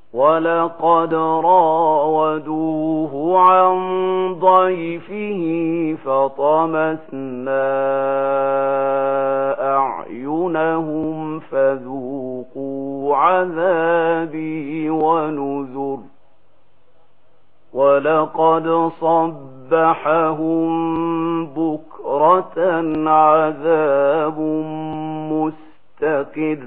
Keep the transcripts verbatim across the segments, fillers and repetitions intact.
ولقد راودوه عن ضيفه فطمسنا أعينهم فذوقوا عذابي ونذر ولقد صبحهم بكرة عذاب مستقر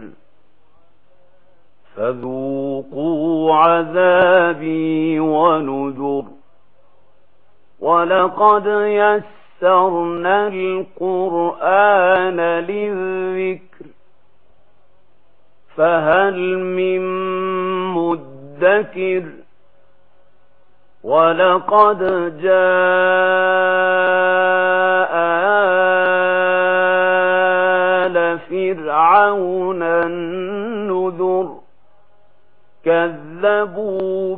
فذوقوا عذابي ونذر ولقد يسرنا القرآن للذكر فهل من مدكر ولقد جاء آل فرعون النذر كذبوا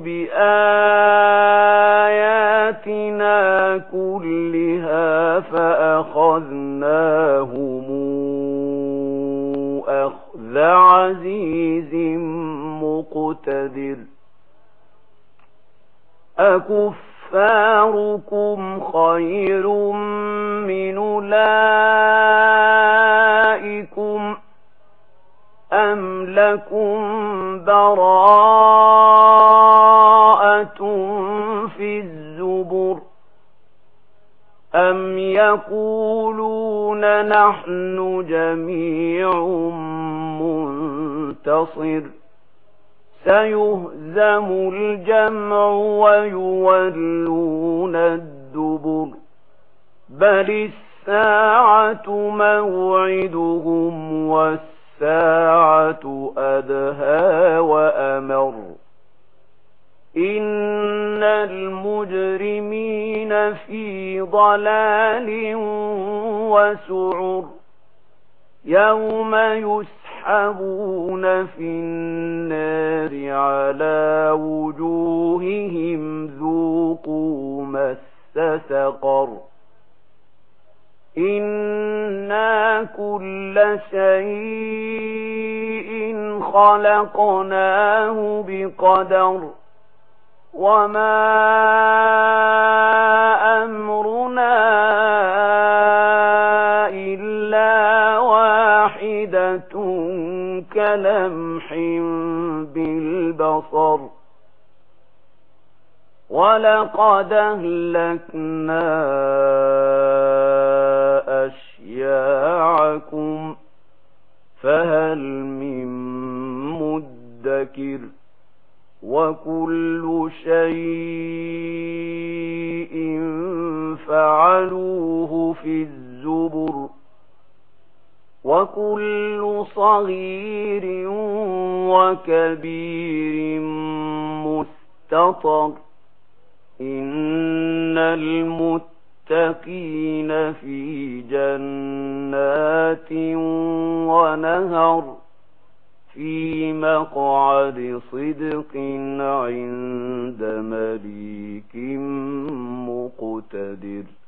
بآياتنا كلها فأخذناهم أخذ عزيز مقتدر أكفاركم خير من أولئكم أم لكم براءة في الزبر أم يقولون نحن جميع منتصر سيهزم الجمع ويولون الدبر بل الساعة موعدهم والساعة أدهى وأمر إن المجرمين في ضلال وسعر يوم يسحبون في النار على وجوههم ذوقوا مس سقر إنا كل شيء خلقناه بقدر وما أمرنا إلا واحدة كلمح بالبصر ولقد أهلكنا أشياعكم فهل من مدكر وكل شيء فعلوه في الزبر وكل صغير وكبير مستطر إن المتقين في جنات ونهر في مقعد صدق عند مليك مقتدر.